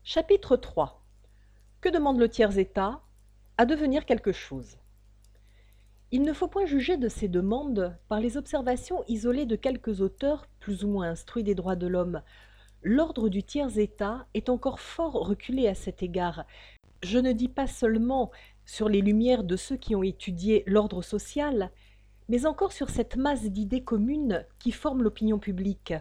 Chapitre 3. Que demande le tiers-État? À devenir quelque chose. Il ne faut point juger de ces demandes par les observations isolées de quelques auteurs plus ou moins instruits des droits de l'homme. L'ordre du tiers-État est encore fort reculé à cet égard. Je ne dis pas seulement sur les lumières de ceux qui ont étudié l'ordre social, mais encore sur cette masse d'idées communes qui forment l'opinion publique.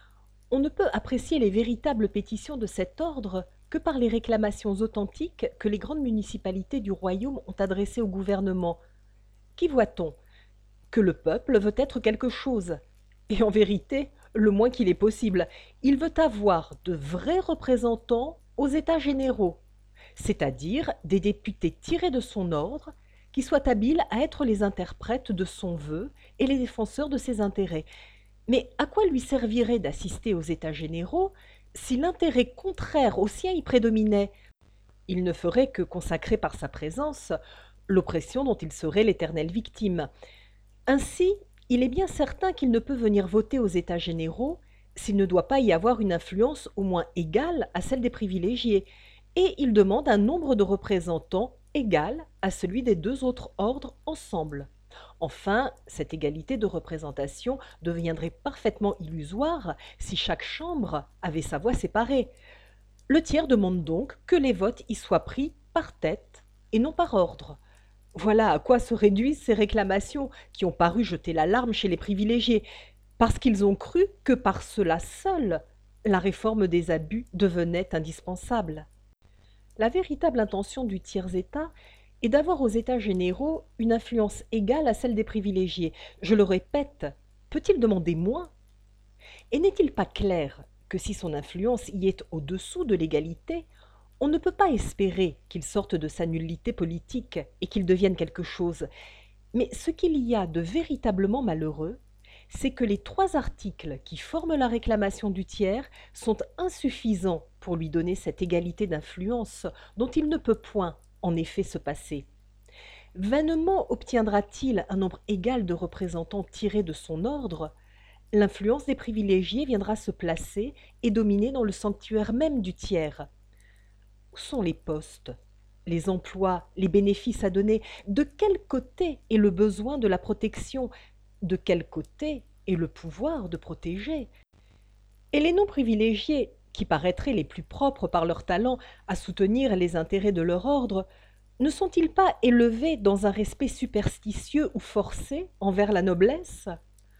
On ne peut apprécier les véritables pétitions de cet ordre que par les réclamations authentiques que les grandes municipalités du royaume ont adressées au gouvernement. Qu'y voit-on? Que le peuple veut être quelque chose. Et en vérité, le moins qu'il est possible, il veut avoir de vrais représentants aux États généraux, c'est-à-dire des députés tirés de son ordre, qui soient habiles à être les interprètes de son vœu et les défenseurs de ses intérêts. Mais à quoi lui servirait d'assister aux États généraux si l'intérêt contraire au sien y prédominait? Il ne ferait que consacrer par sa présence l'oppression dont il serait l'éternelle victime. Ainsi, il est bien certain qu'il ne peut venir voter aux États généraux s'il ne doit pas y avoir une influence au moins égale à celle des privilégiés, et il demande un nombre de représentants égal à celui des deux autres ordres ensemble. Enfin, cette égalité de représentation deviendrait parfaitement illusoire si chaque chambre avait sa voix séparée. Le tiers demande donc que les votes y soient pris par tête et non par ordre. Voilà à quoi se réduisent ces réclamations qui ont paru jeter l'alarme chez les privilégiés, parce qu'ils ont cru que par cela seul, la réforme des abus devenait indispensable. La véritable intention du tiers-État est d'avoir aux États généraux une influence égale à celle des privilégiés. Je le répète, peut-il demander moins? Et n'est-il pas clair que si son influence y est au-dessous de l'égalité, on ne peut pas espérer qu'il sorte de sa nullité politique et qu'il devienne quelque chose? Mais ce qu'il y a de véritablement malheureux, c'est que les 3 articles qui forment la réclamation du tiers sont insuffisants pour lui donner cette égalité d'influence dont il ne peut point, en effet, se passer. Vainement obtiendra-t-il un nombre égal de représentants tirés de son ordre? L'influence des privilégiés viendra se placer et dominer dans le sanctuaire même du tiers. Où sont les postes, les emplois, les bénéfices à donner? De quel côté est le besoin de la protection? De quel côté est le pouvoir de protéger? Et les non-privilégiés, qui paraîtraient les plus propres par leur talent à soutenir les intérêts de leur ordre, ne sont-ils pas élevés dans un respect superstitieux ou forcé envers la noblesse?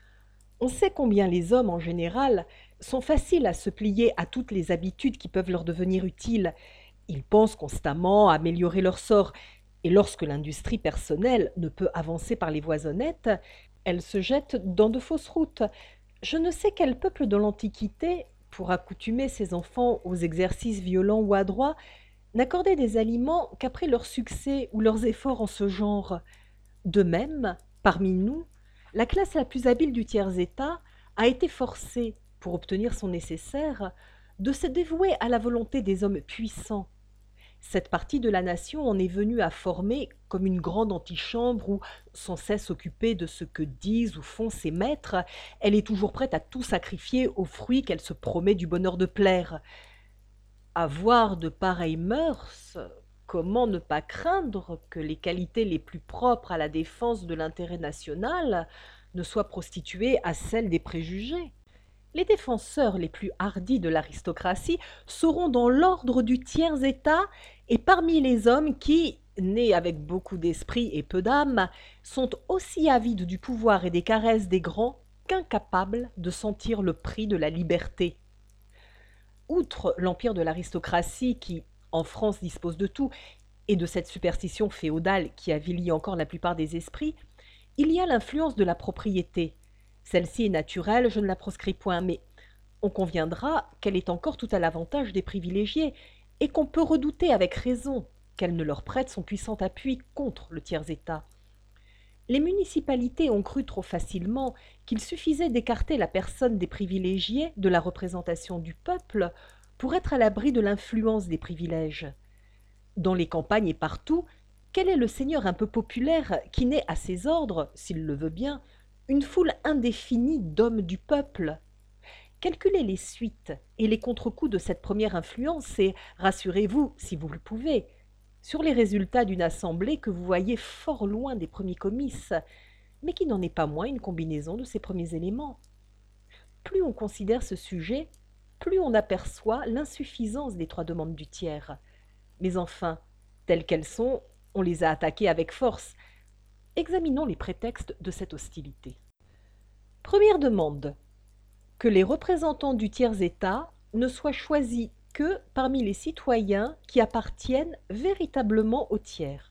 On sait combien les hommes, en général, sont faciles à se plier à toutes les habitudes qui peuvent leur devenir utiles. Ils pensent constamment à améliorer leur sort, et lorsque l'industrie personnelle ne peut avancer par les voies honnêtes, elle se jette dans de fausses routes. Je ne sais quel peuple de l'Antiquité, pour accoutumer ses enfants aux exercices violents ou adroits, n'accordait des aliments qu'après leur succès ou leurs efforts en ce genre. De même, parmi nous, la classe la plus habile du tiers-État a été forcée, pour obtenir son nécessaire, de se dévouer à la volonté des hommes puissants. Cette partie de la nation en est venue à former comme une grande antichambre où, sans cesse occupée de ce que disent ou font ses maîtres, elle est toujours prête à tout sacrifier aux fruits qu'elle se promet du bonheur de plaire. Avoir de pareilles mœurs, comment ne pas craindre que les qualités les plus propres à la défense de l'intérêt national ne soient prostituées à celles des préjugés? Les défenseurs les plus hardis de l'aristocratie seront dans l'ordre du tiers-État et parmi les hommes qui, nés avec beaucoup d'esprit et peu d'âme, sont aussi avides du pouvoir et des caresses des grands qu'incapables de sentir le prix de la liberté. Outre l'empire de l'aristocratie qui, en France, dispose de tout, et de cette superstition féodale qui avilit encore la plupart des esprits, il y a l'influence de la propriété. Celle-ci est naturelle, je ne la proscris point, mais on conviendra qu'elle est encore tout à l'avantage des privilégiés, et qu'on peut redouter avec raison qu'elle ne leur prête son puissant appui contre le tiers-État. Les municipalités ont cru trop facilement qu'il suffisait d'écarter la personne des privilégiés de la représentation du peuple pour être à l'abri de l'influence des privilèges. Dans les campagnes et partout, quel est le seigneur un peu populaire qui n'ait à ses ordres, s'il le veut bien, une foule indéfinie d'hommes du peuple? Calculez les suites et les contre-coups de cette première influence et rassurez-vous, si vous le pouvez, sur les résultats d'une assemblée que vous voyez fort loin des premiers comices, mais qui n'en est pas moins une combinaison de ces premiers éléments. Plus on considère ce sujet, plus on aperçoit l'insuffisance des trois demandes du tiers. Mais enfin, telles qu'elles sont, on les a attaquées avec force. Examinons les prétextes de cette hostilité. Première demande: que les représentants du tiers-État ne soient choisis que parmi les citoyens qui appartiennent véritablement au tiers.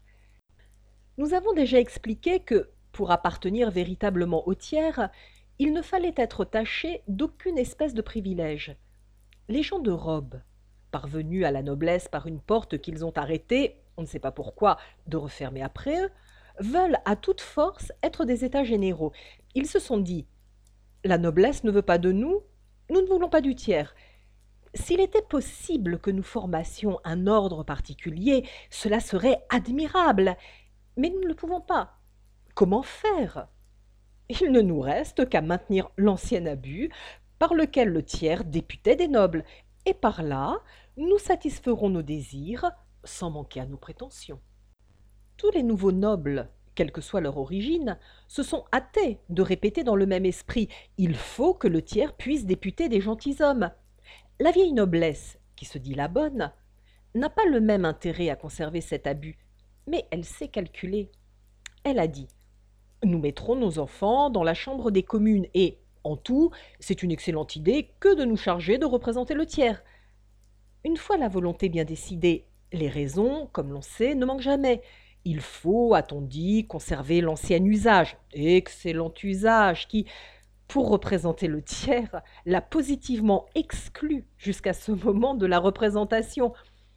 Nous avons déjà expliqué que, pour appartenir véritablement au tiers, il ne fallait être taché d'aucune espèce de privilège. Les gens de robe, parvenus à la noblesse par une porte qu'ils ont arrêté, on ne sait pas pourquoi, de refermer après eux, veulent à toute force être des États généraux. Ils se sont dit: la noblesse ne veut pas de nous, nous ne voulons pas du tiers. S'il était possible que nous formassions un ordre particulier, cela serait admirable, mais nous ne le pouvons pas. Comment faire? Il ne nous reste qu'à maintenir l'ancien abus par lequel le tiers députait des nobles, et par là, nous satisferons nos désirs sans manquer à nos prétentions. Tous les nouveaux nobles, quelle que soit leur origine, se sont hâtés de répéter dans le même esprit: il faut que le tiers puisse députer des gentilshommes. La vieille noblesse, qui se dit la bonne, n'a pas le même intérêt à conserver cet abus, mais elle sait calculer. Elle a dit: nous mettrons nos enfants dans la chambre des communes et, en tout, c'est une excellente idée que de nous charger de représenter le tiers. Une fois la volonté bien décidée, les raisons, comme l'on sait, ne manquent jamais. Il faut, a-t-on dit, conserver l'ancien usage, excellent usage qui, pour représenter le tiers, l'a positivement exclu jusqu'à ce moment de la représentation.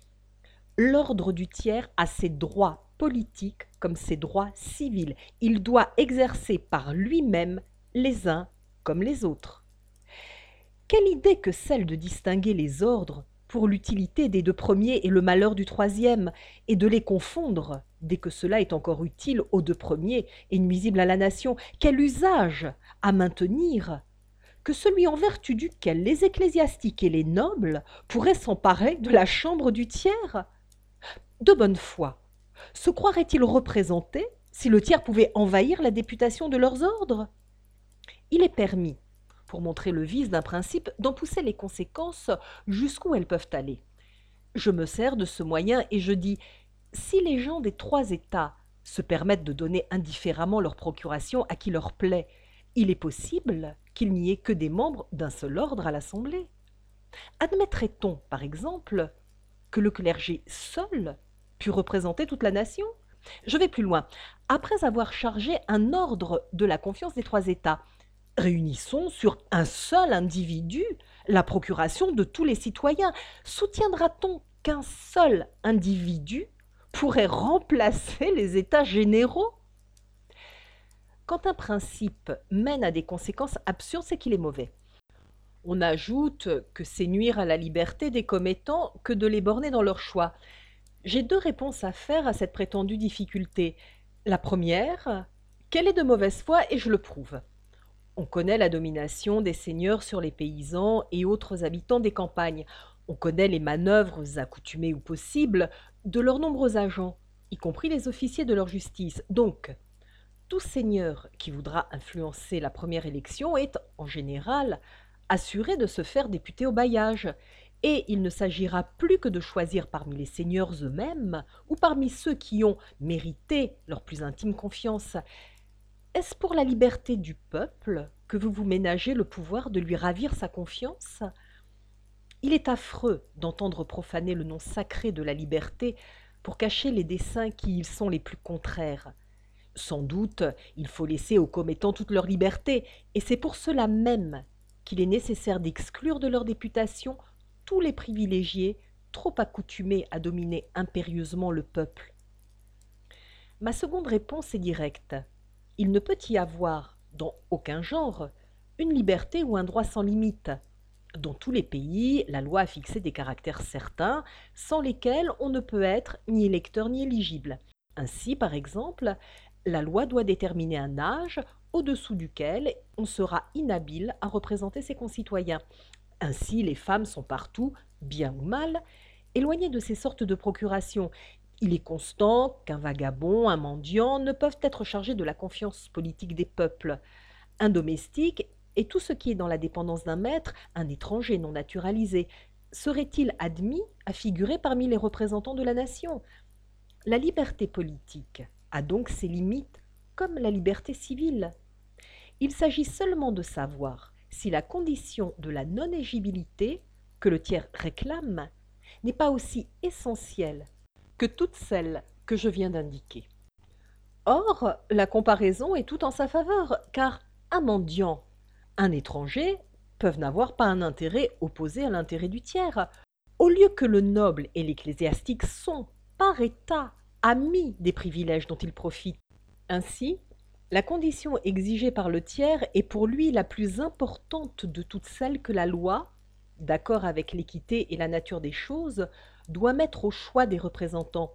L'ordre du tiers a ses droits politiques comme ses droits civils. Il doit exercer par lui-même les uns comme les autres. Quelle idée que celle de distinguer les ordres pour l'utilité des deux premiers et le malheur du troisième, et de les confondre dès que cela est encore utile aux deux premiers et nuisible à la nation. Quel usage à maintenir que celui en vertu duquel les ecclésiastiques et les nobles pourraient s'emparer de la chambre du tiers? De bonne foi, se croiraient-ils représentés si le tiers pouvait envahir la députation de leurs ordres? Il est permis, pour montrer le vice d'un principe, d'en pousser les conséquences jusqu'où elles peuvent aller. Je me sers de ce moyen et je dis: si les gens des trois États se permettent de donner indifféremment leur procuration à qui leur plaît, il est possible qu'il n'y ait que des membres d'un seul ordre à l'Assemblée. Admettrait-on, par exemple, que le clergé seul pût représenter toute la nation? Je vais plus loin. Après avoir chargé un ordre de la confiance des trois États, réunissons sur un seul individu la procuration de tous les citoyens. Soutiendra-t-on qu'un seul individu pourrait remplacer les États généraux? Quand un principe mène à des conséquences absurdes, c'est qu'il est mauvais. On ajoute que c'est nuire à la liberté des commettants que de les borner dans leur choix. J'ai deux réponses à faire à cette prétendue difficulté. La première, qu'elle est de mauvaise foi et je le prouve. On connaît la domination des seigneurs sur les paysans et autres habitants des campagnes. On connaît les manœuvres accoutumées ou possibles de leurs nombreux agents, y compris les officiers de leur justice. Donc, tout seigneur qui voudra influencer la première élection est, en général, assuré de se faire députer au bailliage, et il ne s'agira plus que de choisir parmi les seigneurs eux-mêmes ou parmi ceux qui ont mérité leur plus intime confiance. Est-ce pour la liberté du peuple que vous vous ménagez le pouvoir de lui ravir sa confiance? Il est affreux d'entendre profaner le nom sacré de la liberté pour cacher les desseins qui y sont les plus contraires. Sans doute, il faut laisser aux commettants toute leur liberté, et c'est pour cela même qu'il est nécessaire d'exclure de leur députation tous les privilégiés trop accoutumés à dominer impérieusement le peuple. Ma seconde réponse est directe. Il ne peut y avoir, dans aucun genre, une liberté ou un droit sans limite. Dans tous les pays, la loi a fixé des caractères certains, sans lesquels on ne peut être ni électeur ni éligible. Ainsi, par exemple, la loi doit déterminer un âge au-dessous duquel on sera inhabile à représenter ses concitoyens. Ainsi, les femmes sont partout, bien ou mal, éloignées de ces sortes de procurations. Il est constant qu'un vagabond, un mendiant ne peuvent être chargés de la confiance politique des peuples. Un domestique et tout ce qui est dans la dépendance d'un maître, un étranger non naturalisé, serait-il admis à figurer parmi les représentants de la nation? La liberté politique a donc ses limites comme la liberté civile. Il s'agit seulement de savoir si la condition de la non-éligibilité que le tiers réclame n'est pas aussi essentielle que toutes celles que je viens d'indiquer. Or, la comparaison est tout en sa faveur, car un mendiant, un étranger peuvent n'avoir pas un intérêt opposé à l'intérêt du tiers. Au lieu que le noble et l'ecclésiastique sont, par état, amis des privilèges dont ils profitent. Ainsi, la condition exigée par le tiers est pour lui la plus importante de toutes celles que la loi, d'accord avec l'équité et la nature des choses, doit mettre au choix des représentants.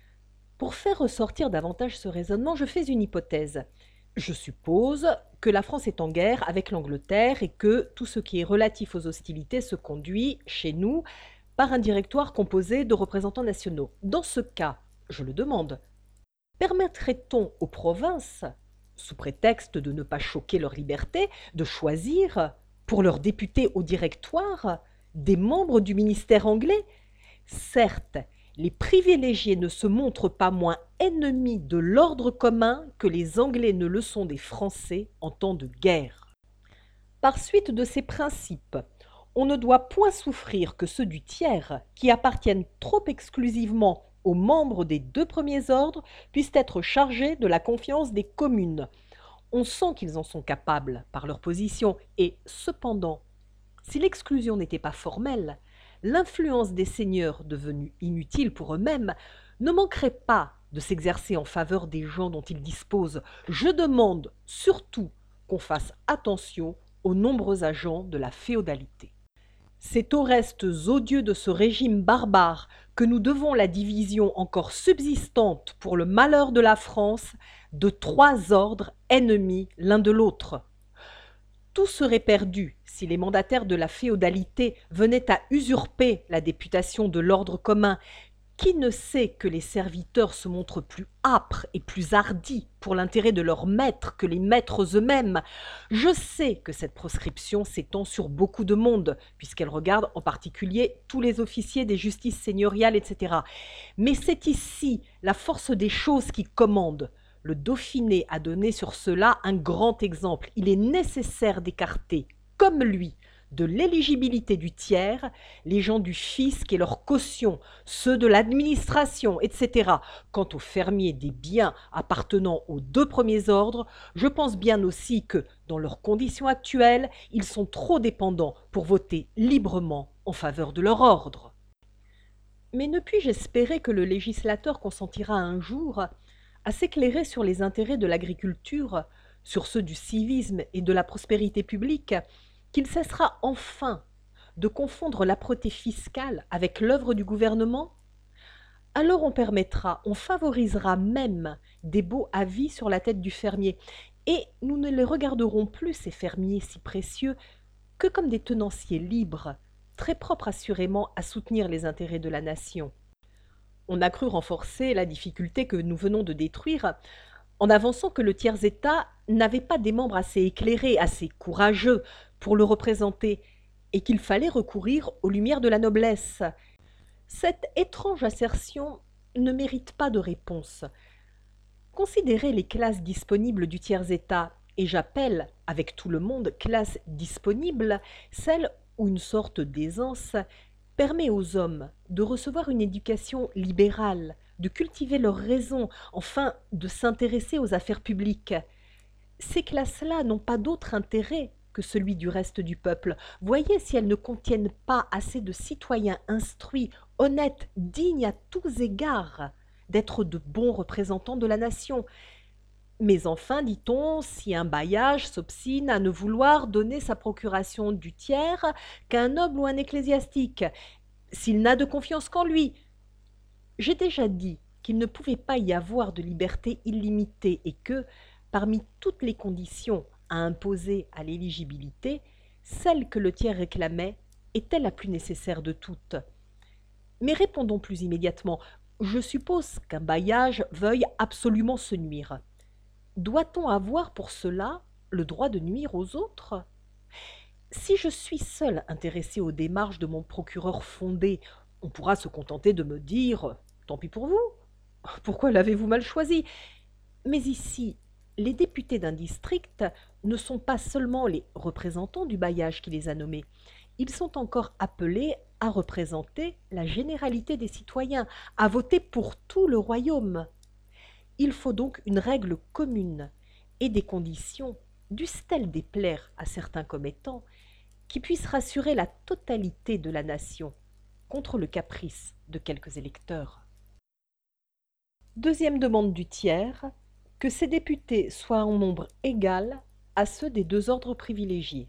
Pour faire ressortir davantage ce raisonnement, je fais une hypothèse. Je suppose que la France est en guerre avec l'Angleterre et que tout ce qui est relatif aux hostilités se conduit, chez nous, par un directoire composé de représentants nationaux. Dans ce cas, je le demande, permettrait-on aux provinces, sous prétexte de ne pas choquer leur liberté, de choisir, pour leurs députés au directoire, des membres du ministère anglais? Certes, les privilégiés ne se montrent pas moins ennemis de l'ordre commun que les Anglais ne le sont des Français en temps de guerre. Par suite de ces principes, on ne doit point souffrir que ceux du tiers, qui appartiennent trop exclusivement aux membres des deux premiers ordres, puissent être chargés de la confiance des communes. On sent qu'ils en sont capables par leur position, et cependant, si l'exclusion n'était pas formelle, l'influence des seigneurs devenus inutiles pour eux-mêmes ne manquerait pas de s'exercer en faveur des gens dont ils disposent. Je demande surtout qu'on fasse attention aux nombreux agents de la féodalité. C'est aux restes odieux de ce régime barbare que nous devons la division encore subsistante pour le malheur de la France de trois ordres ennemis l'un de l'autre. Tout serait perdu si les mandataires de la féodalité venaient à usurper la députation de l'ordre commun. Qui ne sait que les serviteurs se montrent plus âpres et plus hardis pour l'intérêt de leurs maîtres que les maîtres eux-mêmes? Je sais que cette proscription s'étend sur beaucoup de monde, puisqu'elle regarde en particulier tous les officiers des justices seigneuriales, etc. Mais c'est ici la force des choses qui commande. Le Dauphiné a donné sur cela un grand exemple. Il est nécessaire d'écarter, comme lui, de l'éligibilité du tiers, les gens du fisc et leurs cautions, ceux de l'administration, etc. Quant aux fermiers des biens appartenant aux deux premiers ordres, je pense bien aussi que, dans leurs conditions actuelles, ils sont trop dépendants pour voter librement en faveur de leur ordre. Mais ne puis-je espérer que le législateur consentira un jour à s'éclairer sur les intérêts de l'agriculture, sur ceux du civisme et de la prospérité publique, qu'il cessera enfin de confondre l'âpreté fiscale avec l'œuvre du gouvernement? Alors on permettra, on favorisera même des beaux avis sur la tête du fermier, et nous ne les regarderons plus, ces fermiers si précieux, que comme des tenanciers libres, très propres assurément à soutenir les intérêts de la nation. On a cru renforcer la difficulté que nous venons de détruire en avançant que le tiers-État n'avait pas des membres assez éclairés, assez courageux pour le représenter, et qu'il fallait recourir aux lumières de la noblesse. Cette étrange assertion ne mérite pas de réponse. Considérez les classes disponibles du tiers-État, et j'appelle, avec tout le monde, classe disponible, celle où une sorte d'aisance permet aux hommes de recevoir une éducation libérale, de cultiver leur raison, enfin de s'intéresser aux affaires publiques. Ces classes-là n'ont pas d'autre intérêt que celui du reste du peuple. Voyez si elles ne contiennent pas assez de citoyens instruits, honnêtes, dignes à tous égards d'être de bons représentants de la nation. Mais enfin, dit-on, si un bailliage s'obstine à ne vouloir donner sa procuration du tiers qu'à un noble ou un ecclésiastique, s'il n'a de confiance qu'en lui. J'ai déjà dit qu'il ne pouvait pas y avoir de liberté illimitée et que, parmi toutes les conditions à imposer à l'éligibilité, celle que le tiers réclamait était la plus nécessaire de toutes. Mais répondons plus immédiatement. Je suppose qu'un bailliage veuille absolument se nuire. Doit-on avoir pour cela le droit de nuire aux autres? Si je suis seul intéressé aux démarches de mon procureur fondé, on pourra se contenter de me dire tant pis pour vous. Pourquoi l'avez-vous mal choisi? Mais ici, les députés d'un district ne sont pas seulement les représentants du bailliage qui les a nommés, ils sont encore appelés à représenter la généralité des citoyens, à voter pour tout le royaume. Il faut donc une règle commune et des conditions, dussent-elles déplaire à certains commettants, qui puissent rassurer la totalité de la nation contre le caprice de quelques électeurs. Deuxième demande du tiers, que ces députés soient en nombre égal à ceux des deux ordres privilégiés.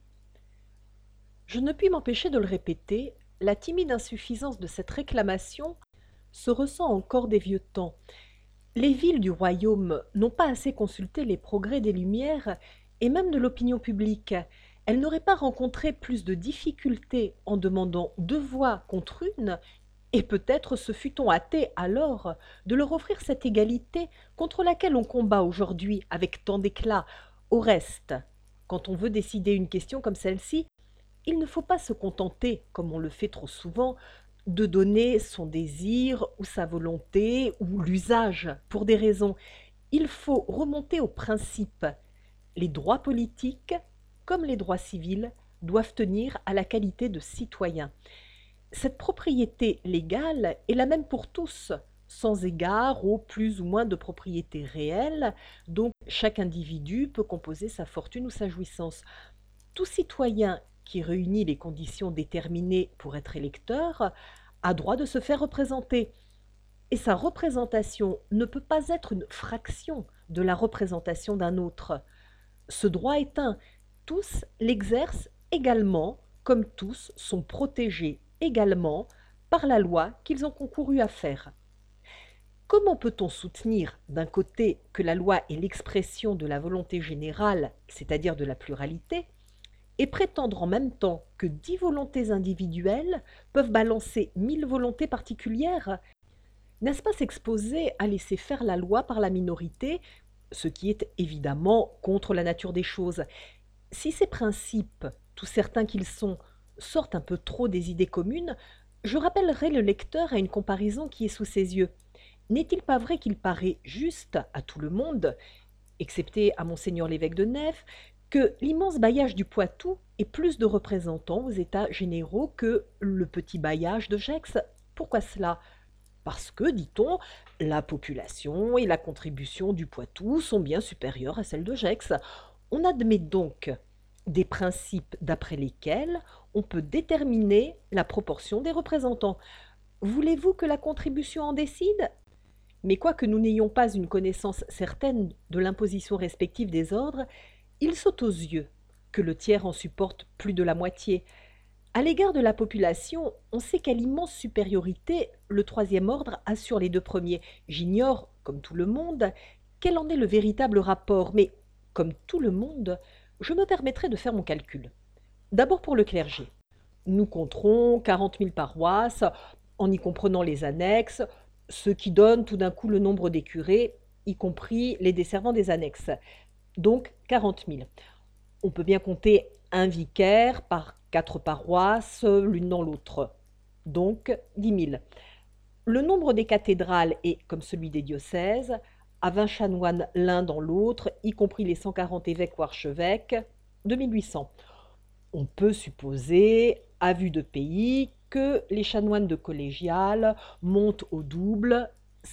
Je ne puis m'empêcher de le répéter, la timide insuffisance de cette réclamation se ressent encore des vieux temps. Les villes du royaume n'ont pas assez consulté les progrès des Lumières et même de l'opinion publique. Elles n'auraient pas rencontré plus de difficultés en demandant 2 voix contre une, et peut-être se fût-on hâté alors de leur offrir cette égalité contre laquelle on combat aujourd'hui avec tant d'éclat. Au reste, quand on veut décider une question comme celle-ci, il ne faut pas se contenter, comme on le fait trop souvent, de donner son désir ou sa volonté ou l'usage pour des raisons. Il faut remonter aux principes. Les droits politiques, comme les droits civils, doivent tenir à la qualité de citoyens. Cette propriété légale est la même pour tous, sans égard au plus ou moins de propriété réelle, dont chaque individu peut composer sa fortune ou sa jouissance. Tout citoyen qui réunit les conditions déterminées pour être électeur a droit de se faire représenter. Et sa représentation ne peut pas être une fraction de la représentation d'un autre. Ce droit est un. Tous l'exercent également, comme tous sont protégés également par la loi qu'ils ont concouru à faire. Comment peut-on soutenir d'un côté que la loi est l'expression de la volonté générale, c'est-à-dire de la pluralité, et prétendre en même temps que 10 volontés individuelles peuvent balancer 1000 volontés particulières? N'est-ce pas s'exposer à laisser faire la loi par la minorité, ce qui est évidemment contre la nature des choses? Si ces principes, tout certains qu'ils sont, sortent un peu trop des idées communes, je rappellerai le lecteur à une comparaison qui est sous ses yeux. N'est-il pas vrai qu'il paraît juste à tout le monde, excepté à monseigneur l'évêque de Nef, que l'immense bailliage du Poitou ait plus de représentants aux États généraux que le petit bailliage de Gex? Pourquoi cela? Parce que, dit-on, la population et la contribution du Poitou sont bien supérieures à celles de Gex. On admet donc des principes d'après lesquels on peut déterminer la proportion des représentants. Voulez-vous que la contribution en décide? Mais quoique nous n'ayons pas une connaissance certaine de l'imposition respective des ordres, il saute aux yeux que le tiers en supporte plus de la moitié. À l'égard de la population, on sait quelle immense supériorité le troisième ordre a sur les 2 premiers. J'ignore, comme tout le monde, quel en est le véritable rapport, mais, comme tout le monde, je me permettrai de faire mon calcul. D'abord pour le clergé. Nous compterons 40 000 paroisses, en y comprenant les annexes, ce qui donne tout d'un coup le nombre des curés, y compris les desservants des annexes. Donc 40 000. On peut bien compter un vicaire par 4 paroisses, l'une dans l'autre. Donc 10 000. Le nombre des cathédrales est, comme celui des diocèses, à 20 chanoines l'un dans l'autre, y compris les 140 évêques ou archevêques, 2800. On peut supposer, à vue de pays, que les chanoines de collégiales montent au double,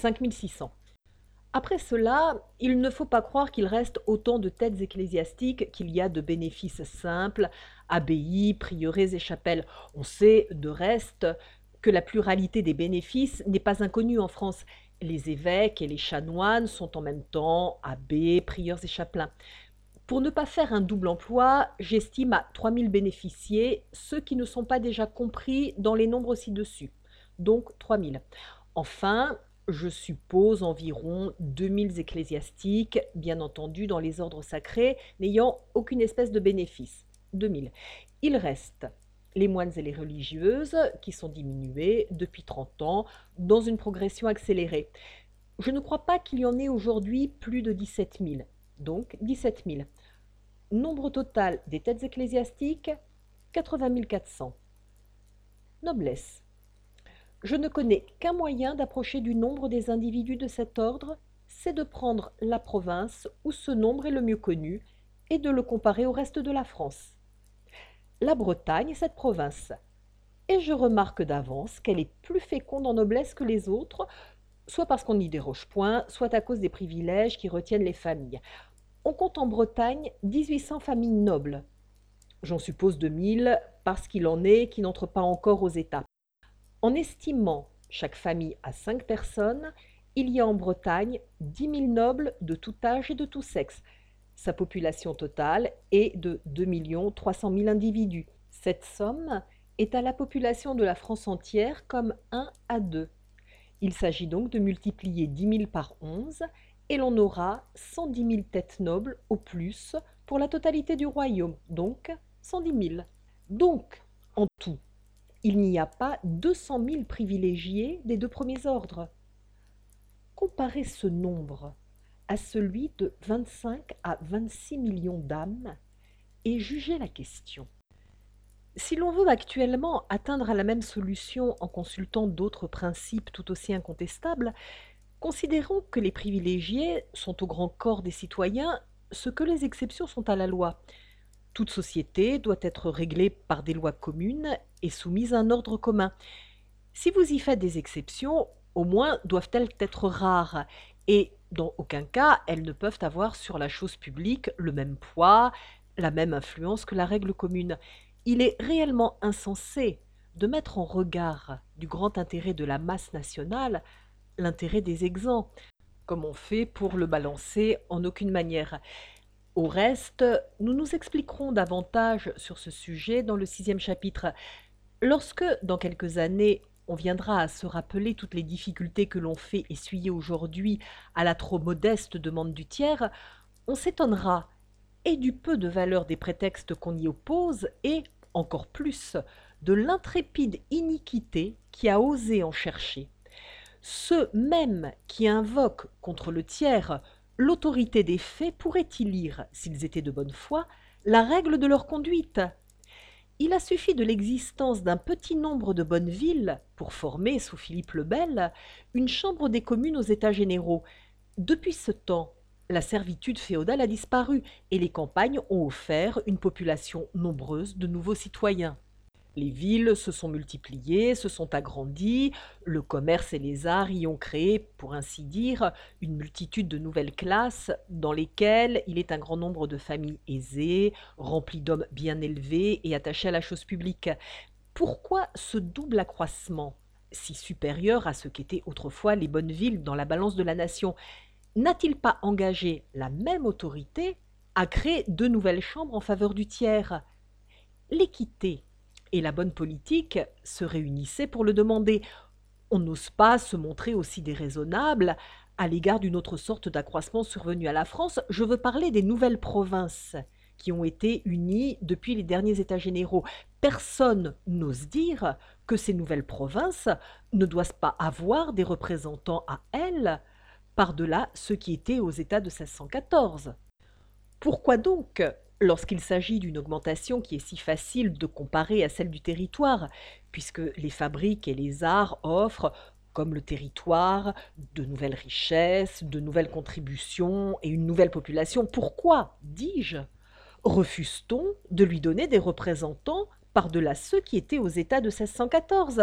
5600. Après cela, il ne faut pas croire qu'il reste autant de têtes ecclésiastiques qu'il y a de bénéfices simples, abbayes, prieurés et chapelles. On sait, de reste, que la pluralité des bénéfices n'est pas inconnue en France. Les évêques et les chanoines sont en même temps abbés, prieurs et chapelains. Pour ne pas faire un double emploi, j'estime à 3000 bénéficiaires ceux qui ne sont pas déjà compris dans les nombres ci-dessus, donc 3000. Enfin, Je suppose environ 2000 ecclésiastiques, bien entendu dans les ordres sacrés, n'ayant aucune espèce de bénéfice. 2000. Il reste les moines et les religieuses, qui sont diminués depuis 30 ans, dans une progression accélérée. Je ne crois pas qu'il y en ait aujourd'hui plus de 17 000, donc 17 000. Nombre total des têtes ecclésiastiques, 80 400. Noblesse. Je ne connais qu'un moyen d'approcher du nombre des individus de cet ordre, c'est de prendre la province où ce nombre est le mieux connu et de le comparer au reste de la France. La Bretagne est cette province, et je remarque d'avance qu'elle est plus féconde en noblesse que les autres, soit parce qu'on n'y déroge point, soit à cause des privilèges qui retiennent les familles. On compte en Bretagne 1800 familles nobles. J'en suppose 2000 parce qu'il en est qui n'entrent pas encore aux États. En estimant chaque famille à 5 personnes, il y a en Bretagne 10 000 nobles de tout âge et de tout sexe. Sa population totale est de 2 300 000 individus. Cette somme est à la population de la France entière comme 1 à 2. Il s'agit donc de multiplier 10 000 par 11 et l'on aura 110 000 têtes nobles au plus pour la totalité du royaume, donc 110 000. Donc, en tout, il n'y a pas 200 000 privilégiés des deux premiers ordres. Comparez ce nombre à celui de 25 à 26 millions d'âmes et jugez la question. Si l'on veut actuellement atteindre à la même solution en consultant d'autres principes tout aussi incontestables, considérons que les privilégiés sont au grand corps des citoyens ce que les exceptions sont à la loi. Toute société doit être réglée par des lois communes et soumise à un ordre commun. Si vous y faites des exceptions, au moins doivent-elles être rares, et dans aucun cas elles ne peuvent avoir sur la chose publique le même poids, la même influence que la règle commune. Il est réellement insensé de mettre en regard du grand intérêt de la masse nationale l'intérêt des exempts, comme on fait pour le balancer en aucune manière. Au reste, nous nous expliquerons davantage sur ce sujet dans le 6e chapitre. Lorsque, dans quelques années, on viendra à se rappeler toutes les difficultés que l'on fait essuyer aujourd'hui à la trop modeste demande du tiers, on s'étonnera et du peu de valeur des prétextes qu'on y oppose et, encore plus, de l'intrépide iniquité qui a osé en chercher. Ceux même qui invoquent contre le tiers l'autorité des faits pourraient-ils lire, s'ils étaient de bonne foi, la règle de leur conduite? Il a suffi de l'existence d'un petit nombre de bonnes villes pour former, sous Philippe le Bel, une chambre des communes aux États généraux. Depuis ce temps, la servitude féodale a disparu et les campagnes ont offert une population nombreuse de nouveaux citoyens. Les villes se sont multipliées, se sont agrandies, le commerce et les arts y ont créé, pour ainsi dire, une multitude de nouvelles classes dans lesquelles il est un grand nombre de familles aisées, remplies d'hommes bien élevés et attachés à la chose publique. Pourquoi ce double accroissement, si supérieur à ce qu'étaient autrefois les bonnes villes dans la balance de la nation, n'a-t-il pas engagé la même autorité à créer de nouvelles chambres en faveur du tiers? L'équité et la bonne politique se réunissaient pour le demander. On n'ose pas se montrer aussi déraisonnable à l'égard d'une autre sorte d'accroissement survenu à la France. Je veux parler des nouvelles provinces qui ont été unies depuis les derniers États généraux. Personne n'ose dire que ces nouvelles provinces ne doivent pas avoir des représentants à elles, par-delà ceux qui étaient aux États de 1614. Pourquoi donc, lorsqu'il s'agit d'une augmentation qui est si facile de comparer à celle du territoire, puisque les fabriques et les arts offrent, comme le territoire, de nouvelles richesses, de nouvelles contributions et une nouvelle population, pourquoi, dis-je, refuse-t-on de lui donner des représentants par-delà ceux qui étaient aux États de 1614?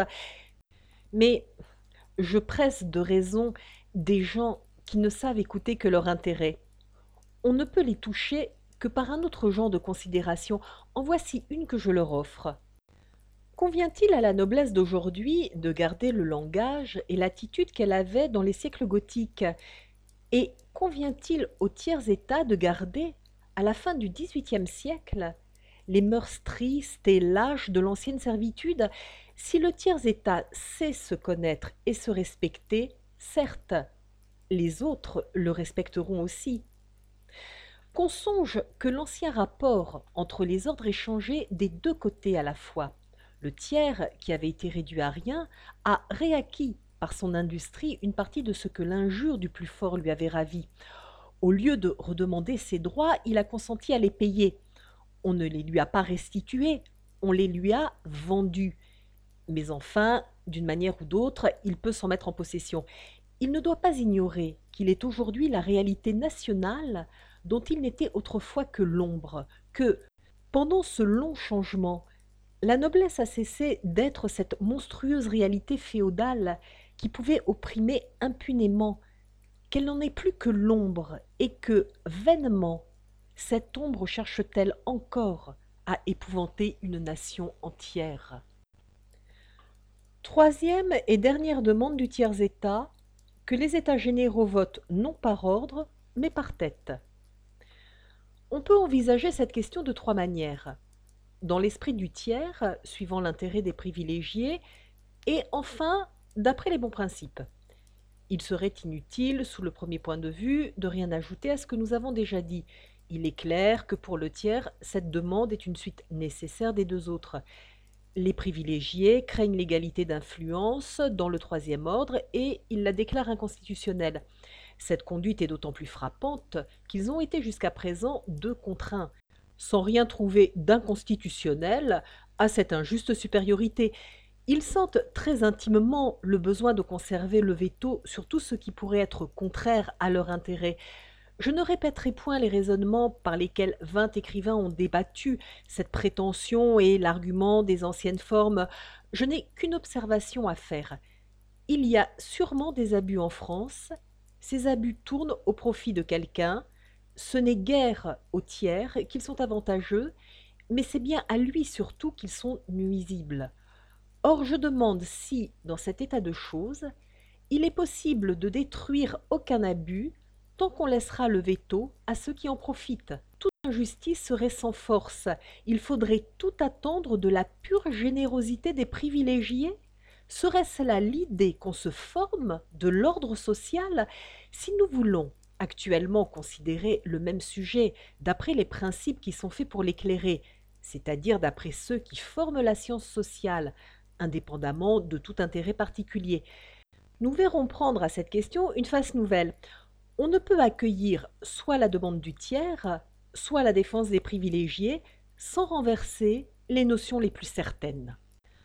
Mais je presse de raison des gens qui ne savent écouter que leur intérêt. On ne peut les toucher que par un autre genre de considération. En voici une que je leur offre. Convient-il à la noblesse d'aujourd'hui de garder le langage et l'attitude qu'elle avait dans les siècles gothiques? Et convient-il au tiers-état de garder, à la fin du XVIIIe siècle, les mœurs tristes et lâches de l'ancienne servitude? Si le tiers-état sait se connaître et se respecter, Certes, les autres le respecteront aussi. Qu'on songe que l'ancien rapport entre les ordres est changé des deux côtés à la fois. Le tiers, qui avait été réduit à rien, a réacquis par son industrie une partie de ce que l'injure du plus fort lui avait ravi. Au lieu de redemander ses droits, il a consenti à les payer. On ne les lui a pas restitués, on les lui a vendus. Mais enfin, d'une manière ou d'autre, il peut s'en mettre en possession. Il ne doit pas ignorer qu'il est aujourd'hui la réalité nationale dont il n'était autrefois que l'ombre, que, pendant ce long changement, la noblesse a cessé d'être cette monstrueuse réalité féodale qui pouvait opprimer impunément, qu'elle n'en est plus que l'ombre et que, vainement, cette ombre cherche-t-elle encore à épouvanter une nation entière. Troisième et dernière demande du tiers-État, que les États généraux votent non par ordre, mais par tête. On peut envisager cette question de trois manières. Dans l'esprit du tiers, suivant l'intérêt des privilégiés, et enfin, d'après les bons principes. Il serait inutile, sous le premier point de vue, de rien ajouter à ce que nous avons déjà dit. Il est clair que pour le tiers, cette demande est une suite nécessaire des deux autres. Les privilégiés craignent l'égalité d'influence dans le troisième ordre et ils la déclarent inconstitutionnelle. Cette conduite est d'autant plus frappante qu'ils ont été jusqu'à présent 2 contre 1, sans rien trouver d'inconstitutionnel à cette injuste supériorité. Ils sentent très intimement le besoin de conserver le veto sur tout ce qui pourrait être contraire à leur intérêt. Je ne répéterai point les raisonnements par lesquels 20 écrivains ont débattu cette prétention et l'argument des anciennes formes. Je n'ai qu'une observation à faire. Il y a sûrement des abus en France. Ces abus tournent au profit de quelqu'un. Ce n'est guère au tiers qu'ils sont avantageux, mais c'est bien à lui surtout qu'ils sont nuisibles. Or, je demande si, dans cet état de choses, il est possible de détruire aucun abus tant qu'on laissera le veto à ceux qui en profitent. Toute injustice serait sans force. Il faudrait tout attendre de la pure générosité des privilégiés. Serait-ce là l'idée qu'on se forme de l'ordre social? Si nous voulons actuellement considérer le même sujet d'après les principes qui sont faits pour l'éclairer, c'est-à-dire d'après ceux qui forment la science sociale, indépendamment de tout intérêt particulier, nous verrons prendre à cette question une face nouvelle. On ne peut accueillir soit la demande du tiers, soit la défense des privilégiés, sans renverser les notions les plus certaines.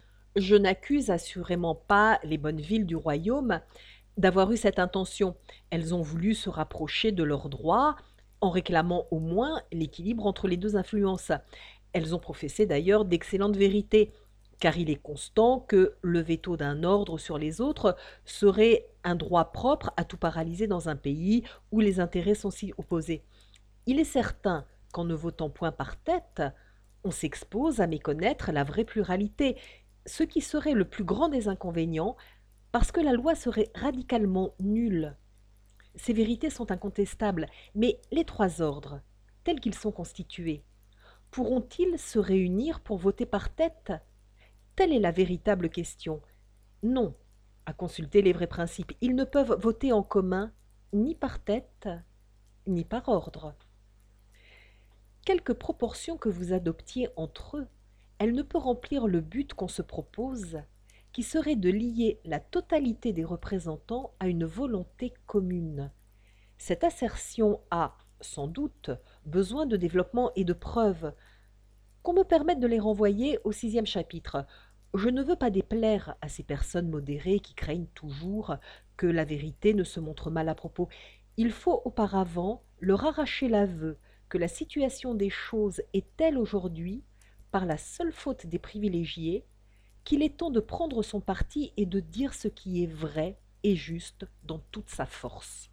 Je n'accuse assurément pas les bonnes villes du royaume d'avoir eu cette intention. Elles ont voulu se rapprocher de leurs droits en réclamant au moins l'équilibre entre les deux influences. Elles ont professé d'ailleurs d'excellentes vérités, car il est constant que le veto d'un ordre sur les autres serait un droit propre à tout paralyser dans un pays où les intérêts sont si opposés. Il est certain qu'en ne votant point par tête, on s'expose à méconnaître la vraie pluralité, ce qui serait le plus grand des inconvénients, parce que la loi serait radicalement nulle. Ces vérités sont incontestables, mais les trois ordres, tels qu'ils sont constitués, pourront-ils se réunir pour voter par tête? Telle est la véritable question. Non, à consulter les vrais principes, ils ne peuvent voter en commun ni par tête, ni par ordre. Quelque proportion que vous adoptiez entre eux, elle ne peut remplir le but qu'on se propose, qui serait de lier la totalité des représentants à une volonté commune. Cette assertion a, sans doute, besoin de développement et de preuves. Qu'on me permette de les renvoyer au 6e chapitre. Je ne veux pas déplaire à ces personnes modérées qui craignent toujours que la vérité ne se montre mal à propos. Il faut auparavant leur arracher l'aveu que la situation des choses est telle aujourd'hui, par la seule faute des privilégiés, qu'il est temps de prendre son parti et de dire ce qui est vrai et juste dans toute sa force.